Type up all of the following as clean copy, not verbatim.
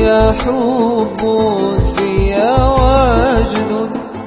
في حب في وجد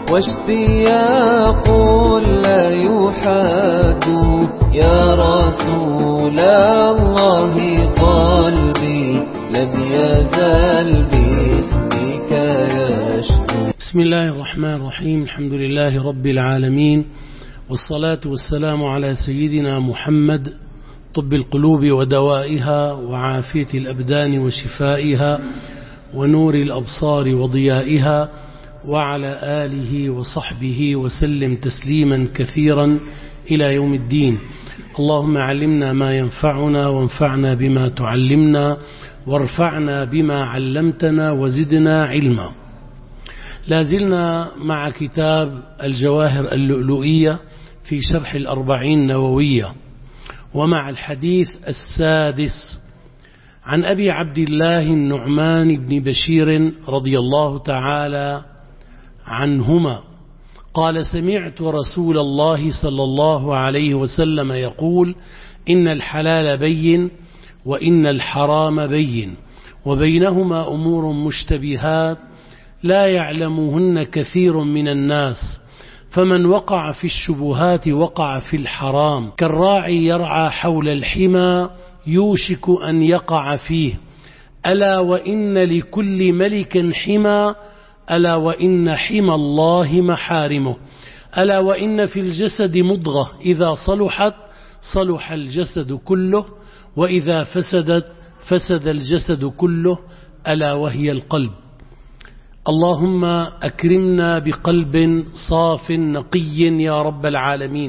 واشتياق لا يحاد يا رسول الله قلبي لم يزل باسمك يشكو. بسم الله الرحمن الرحيم. الحمد لله رب العالمين، والصلاة والسلام على سيدنا محمد طب القلوب ودوائها وعافية الأبدان وشفائها ونور الأبصار وضيائها وعلى آله وصحبه وسلم تسليما كثيرا إلى يوم الدين. اللهم علمنا ما ينفعنا وانفعنا بما تعلمنا وارفعنا بما علمتنا وزدنا علما. لازلنا مع كتاب الجواهر اللؤلؤية في شرح الأربعين نووية، ومع الحديث السادس عن أبي عبد الله النعمان بن بشير رضي الله تعالى عنهما قال: سمعت رسول الله صلى الله عليه وسلم يقول: إن الحلال بين وإن الحرام بين وبينهما أمور مشتبهات لا يعلمهن كثير من الناس، فمن وقع في الشبهات وقع في الحرام، كالراعي يرعى حول الحمى يوشك أن يقع فيه. ألا وإن لكل ملك حمى، ألا وإن حمى الله محارمه. ألا وإن في الجسد مضغة إذا صلحت صلح الجسد كله، وإذا فسدت فسد الجسد كله، ألا وهي القلب. اللهم أكرمنا بقلب صاف نقي يا رب العالمين.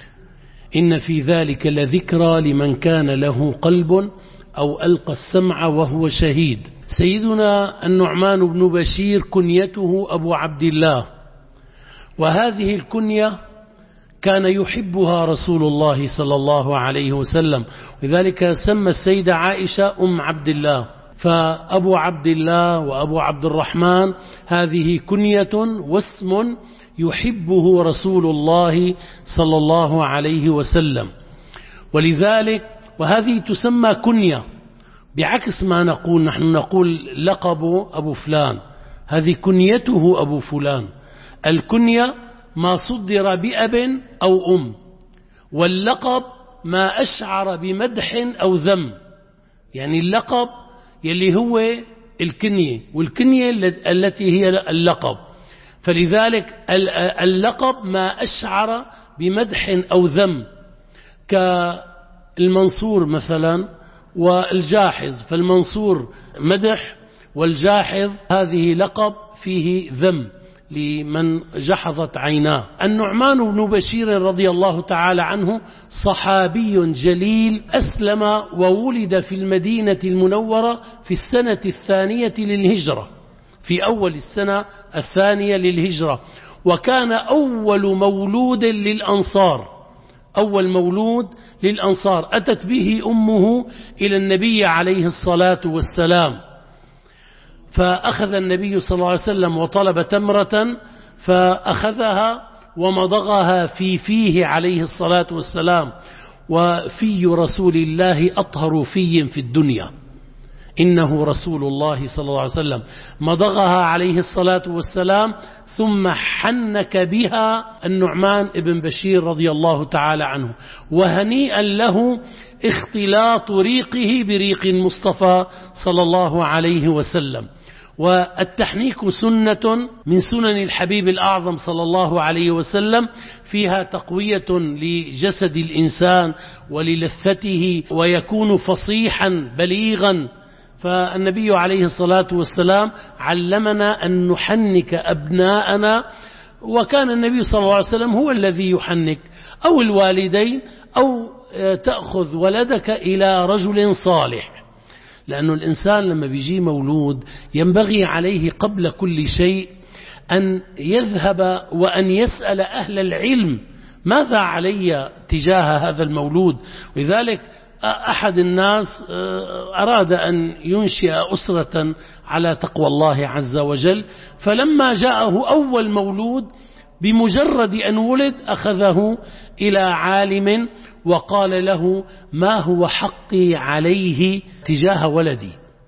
إن في ذلك لذكرى لمن كان له قلب أو ألقى السمع وهو شهيد. سيدنا النعمان بن بشير كنيته أبو عبد الله، وهذه الكنية كان يحبها رسول الله صلى الله عليه وسلم، لذلك سمى السيدة عائشة أم عبد الله. فأبو عبد الله وأبو عبد الرحمن هذه كنية واسم يحبه رسول الله صلى الله عليه وسلم، ولذلك وهذه تسمى كنية، بعكس ما نقول نحن نقول لقب أبو فلان، هذه كنيته أبو فلان. الكنية ما صدر بأب أو أم، واللقب ما أشعر بمدح أو ذم. يعني اللقب يلي هو الكنية، والكنية التي هي اللقب. فلذلك اللقب ما أشعر بمدح أو ذم، كالمنصور مثلا والجاحظ، فالمنصور مدح والجاحظ هذه لقب فيه ذم لمن جحظت عيناه. النعمان بن بشير رضي الله تعالى عنه صحابي جليل، أسلم وولد في المدينة المنورة في السنة الثانية للهجرة، في أول السنة الثانية للهجرة، وكان أول مولود للأنصار، أول مولود للأنصار. أتت به أمه إلى النبي عليه الصلاة والسلام، فأخذ النبي صلى الله عليه وسلم وطلب تمرة فأخذها ومضغها في فيه عليه الصلاة والسلام، وفي رسول الله أطهر في الدنيا، إنه رسول الله صلى الله عليه وسلم. مضغها عليه الصلاة والسلام ثم حنك بها النعمان بن بشير رضي الله تعالى عنه، وهنيئا له اختلاط ريقه بريق المصطفى صلى الله عليه وسلم. والتحنيك سنة من سنن الحبيب الأعظم صلى الله عليه وسلم، فيها تقوية لجسد الإنسان وللثته، ويكون فصيحا بليغا. فالنبي عليه الصلاة والسلام علمنا أن نحنك أبناءنا، وكان النبي صلى الله عليه وسلم هو الذي يحنك، أو الوالدين، أو تأخذ ولدك إلى رجل صالح. لأن الإنسان لما بيجي مولود ينبغي عليه قبل كل شيء أن يذهب وأن يسأل أهل العلم ماذا علي تجاه هذا المولود. ولذلك أحد الناس أراد أن ينشئ أسرة على تقوى الله عز وجل، فلما جاءه أول مولود بمجرد أن ولد أخذه إلى عالم وقال له: ما هو حقي عليه تجاه ولدي؟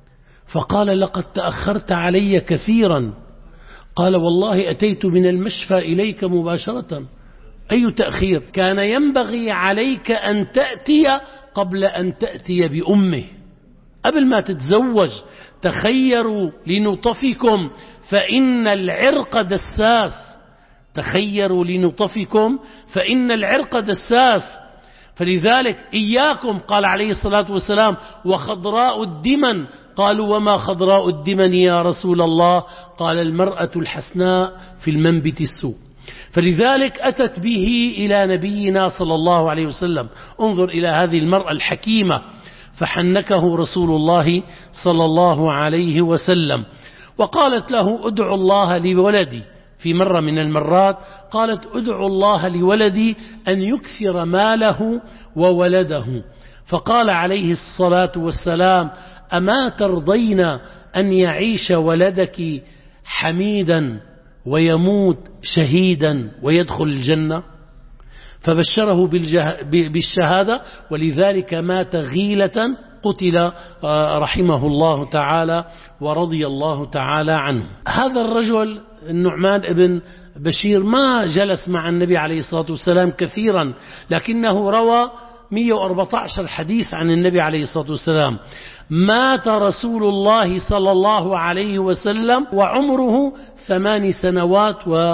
فقال لقد تأخرت علي كثيرا. قال والله أتيت من المشفى إليك مباشرة. أي تأخير؟ كان ينبغي عليك أن تأتي قبل أن تأتي بأمه، قبل ما تتزوج. تخيروا لنطفكم فإن العرق دساس، تخيروا لنطفكم فإن العرق دساس. فلذلك إياكم، قال عليه الصلاة والسلام، وخضراء الدمن. قالوا وما خضراء الدمن يا رسول الله؟ قال المرأة الحسناء في المنبت السوء. فلذلك أتت به إلى نبينا صلى الله عليه وسلم. انظر إلى هذه المرأة الحكيمة، فحنكه رسول الله صلى الله عليه وسلم. وقالت له ادعو الله لولدي. في مرة من المرات قالت ادعو الله لولدي أن يكثر ماله وولده. فقال عليه الصلاة والسلام أما ترضين أن يعيش ولدك حميدا ويموت شهيدا ويدخل الجنة؟ فبشره بالشهادة، ولذلك مات غيلة قتل رحمه الله تعالى ورضي الله تعالى عنه. هذا الرجل النعمان ابن بشير ما جلس مع النبي عليه الصلاة والسلام كثيرا، لكنه روى 114 حديث عن النبي عليه الصلاة والسلام. مات رسول الله صلى الله عليه وسلم وعمره 8 سنوات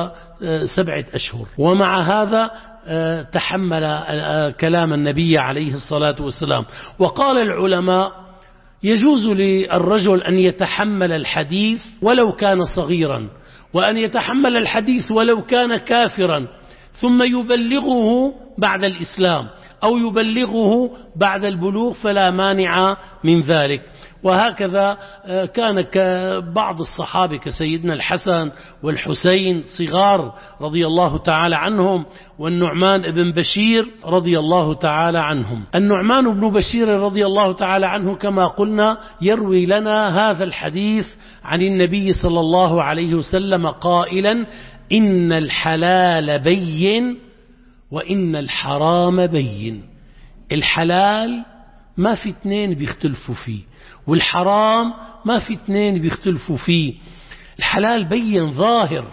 و7 أشهر، ومع هذا تحمل كلام النبي عليه الصلاة والسلام. وقال العلماء يجوز للرجل أن يتحمل الحديث ولو كان صغيرا، وأن يتحمل الحديث ولو كان كافرا، ثم يبلغه بعد الإسلام أو يبلغه بعد البلوغ، فلا مانع من ذلك. وهكذا كان بعض الصحابة كسيدنا الحسن والحسين صغار رضي الله تعالى عنهم، والنعمان بن بشير رضي الله تعالى عنهم. النعمان بن بشير رضي الله تعالى عنه كما قلنا يروي لنا هذا الحديث عن النبي صلى الله عليه وسلم قائلا إن الحلال بين وإن الحرام بين. الحلال ما في اثنين بيختلفوا فيه، والحرام ما في اثنين بيختلفوا فيه. الحلال بين ظاهر،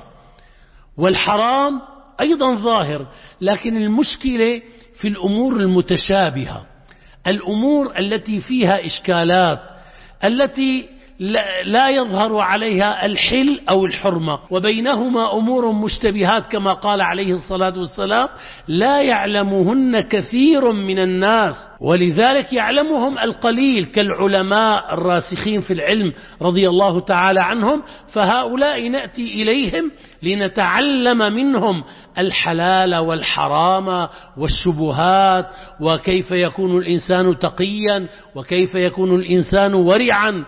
والحرام أيضا ظاهر، لكن المشكلة في الأمور المتشابهة، الأمور التي فيها إشكالات، التي لا يظهر عليها الحل أو الحرمة، وبينهما أمور مشتبهات كما قال عليه الصلاة والسلام لا يعلمهن كثير من الناس، ولذلك يعلمهم القليل كالعلماء الراسخين في العلم رضي الله تعالى عنهم. فهؤلاء نأتي إليهم لنتعلم منهم الحلال والحرام والشبهات، وكيف يكون الإنسان تقيا وكيف يكون الإنسان ورعا.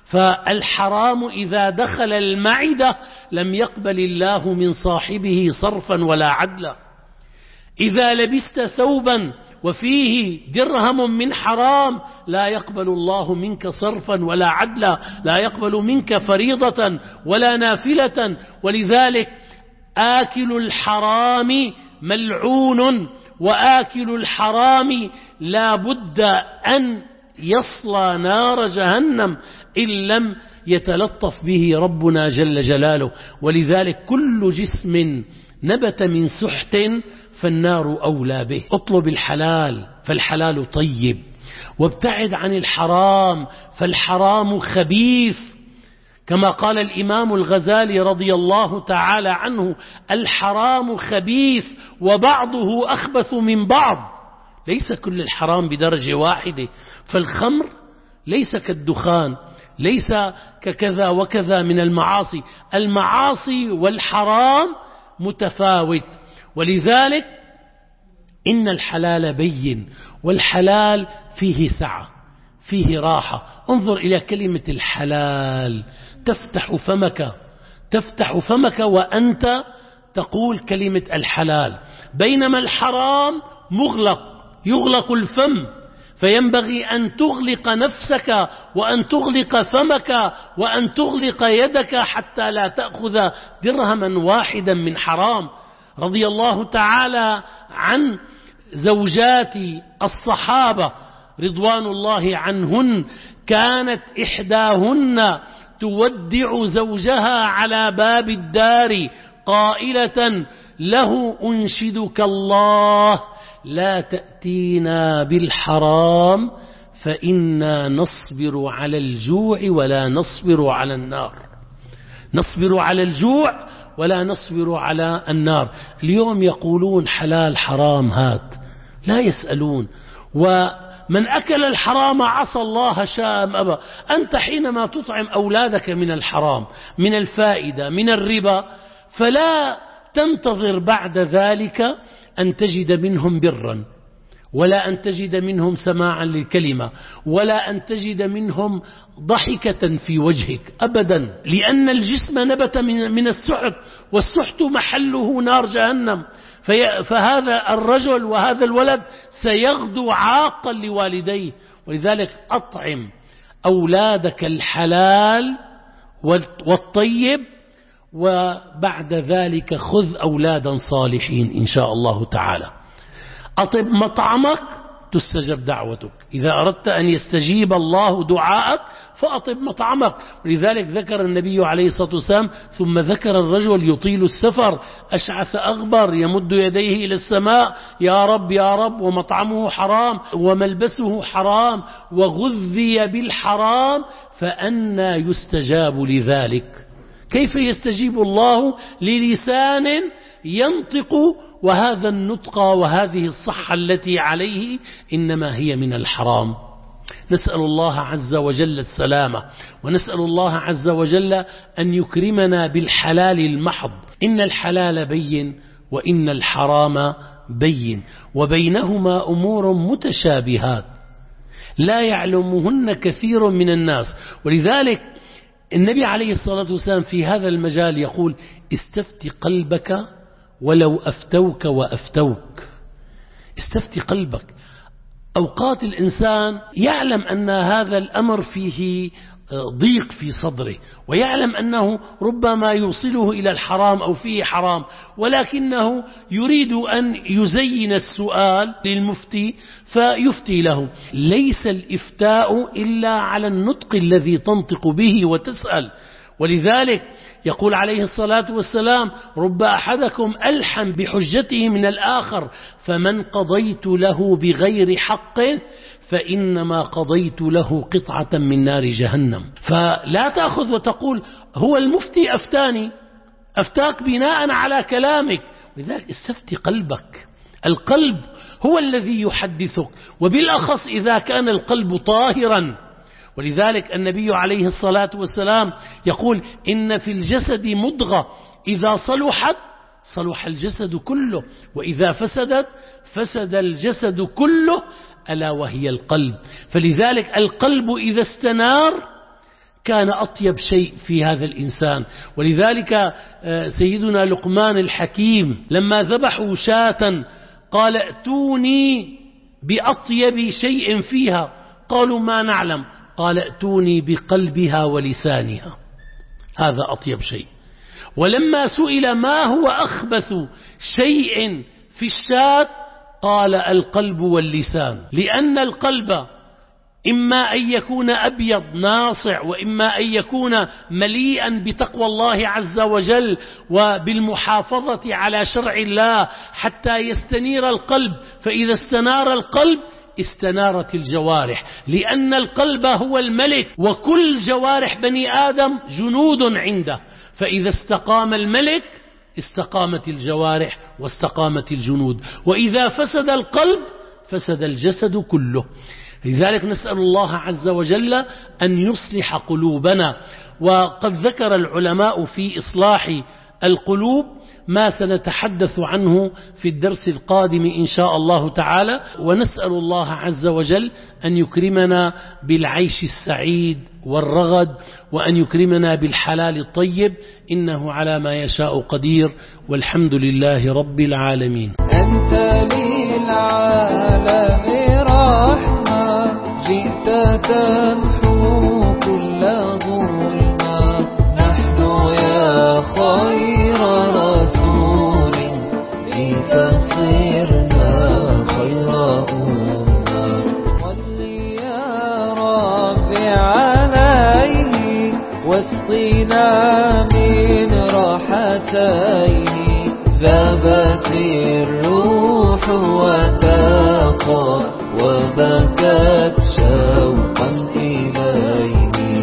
فالحرام إذا دخل المعدة لم يقبل الله من صاحبه صرفا ولا عدلا. إذا لبست ثوبا وفيه درهم من حرام لا يقبل الله منك صرفا ولا عدلا، لا يقبل منك فريضة ولا نافلة. ولذلك آكل الحرام ملعون، وآكل الحرام لا بد أن يصلى نار جهنم إن لم يتلطف به ربنا جل جلاله. ولذلك كل جسم نبت من سحت فالنار أولى به. اطلب الحلال فالحلال طيب، وابتعد عن الحرام فالحرام خبيث. كما قال الإمام الغزالي رضي الله تعالى عنه الحرام خبيث وبعضه أخبث من بعض. ليس كل الحرام بدرجة واحدة، فالخمر ليس كالدخان، ليس ككذا وكذا من المعاصي. المعاصي والحرام متفاوت. ولذلك إن الحلال بين، والحلال فيه سعة، فيه راحة. انظر إلى كلمة الحلال، تفتح فمك وأنت تقول كلمة الحلال، بينما الحرام مغلق، يغلق الفم، فينبغي أن تغلق نفسك وأن تغلق فمك وأن تغلق يدك حتى لا تأخذ درهما واحدا من حرام. رضي الله تعالى عن زوجات الصحابة رضوان الله عنهن كانت إحداهن تودع زوجها على باب الدار قائلة له أنشدك الله لا تأتينا بالحرام فإنا نصبر على الجوع ولا نصبر على النار. نصبر على الجوع ولا نصبر على النار. اليوم يقولون حلال حرام هات، لا يسألون. ومن أكل الحرام عصى الله شاء أم أبى. أنت حينما تطعم أولادك من الحرام، من الفائدة، من الربا، فلا تنتظر بعد ذلك أن تجد منهم برا، ولا أن تجد منهم سماعا للكلمة، ولا أن تجد منهم ضحكة في وجهك أبدا، لأن الجسم نبت من السحت، والسحت محله نار جهنم. فهذا الرجل وهذا الولد سيغدو عاقا لوالديه. ولذلك أطعم أولادك الحلال والطيب، وبعد ذلك خذ أولادا صالحين إن شاء الله تعالى. أطب مطعمك تستجب دعوتك. إذا أردت أن يستجيب الله دعاءك فأطب مطعمك. ولذلك ذكر النبي عليه الصلاة والسلام ثم ذكر الرجل يطيل السفر أشعث أغبر يمد يديه إلى السماء يا رب يا رب، ومطعمه حرام وملبسه حرام وغذي بالحرام، فأنى يستجاب لذلك؟ كيف يستجيب الله للسان ينطق وهذا النطق وهذه الصحة التي عليه إنما هي من الحرام؟ نسأل الله عز وجل السلامة، ونسأل الله عز وجل أن يكرمنا بالحلال المحض. إن الحلال بين وإن الحرام بين، وبينهما أمور متشابهات لا يعلمهن كثير من الناس. ولذلك النبي عليه الصلاة والسلام في هذا المجال يقول استفتي قلبك ولو أفتوك وأفتوك. استفتي قلبك. أوقات الإنسان يعلم أن هذا الأمر فيه ضيق في صدره، ويعلم أنه ربما يوصله إلى الحرام أو فيه حرام، ولكنه يريد أن يزين السؤال للمفتي فيفتي له. ليس الإفتاء إلا على النطق الذي تنطق به وتسأل. ولذلك يقول عليه الصلاة والسلام رب أحدكم ألحن بحجته من الآخر، فمن قضيت له بغير حق فإنما قضيت له قطعة من نار جهنم. فلا تأخذ وتقول هو المفتي أفتاني، أفتاك بناء على كلامك. لذلك استفتي قلبك. القلب هو الذي يحدثك، وبالأخص إذا كان القلب طاهرا. ولذلك النبي عليه الصلاة والسلام يقول إن في الجسد مضغة إذا صلحت صلح الجسد كله، وإذا فسدت فسد الجسد كله، ألا وهي القلب. فلذلك القلب إذا استنار كان أطيب شيء في هذا الإنسان. ولذلك سيدنا لقمان الحكيم لما ذبحوا شاة قال ائتوني بأطيب شيء فيها، قالوا ما نعلم، قال ائتوني بقلبها ولسانها، هذا أطيب شيء. ولما سئل ما هو أخبث شيء في الشاة قال القلب واللسان، لأن القلب إما أن يكون أبيض ناصع، وإما أن يكون مليئا بتقوى الله عز وجل وبالمحافظة على شرع الله حتى يستنير القلب. فإذا استنار القلب استنارت الجوارح، لأن القلب هو الملك، وكل جوارح بني آدم جنود عنده. فإذا استقام الملك استقامت الجوارح واستقامت الجنود، وإذا فسد القلب فسد الجسد كله. لذلك نسأل الله عز وجل أن يصلح قلوبنا. وقد ذكر العلماء في إصلاح القلوب ما سنتحدث عنه في الدرس القادم إن شاء الله تعالى. ونسأل الله عز وجل أن يكرمنا بالعيش السعيد والرغد، وأن يكرمنا بالحلال الطيب، إنه على ما يشاء قدير، والحمد لله رب العالمين. أنت للعالم رحمة، جئت تمحو كل ظلمة، نحن يا خير رسول فيك صرنا خير أمة. واسقنا من راحتيه ذابت الروح وتاقى وبكت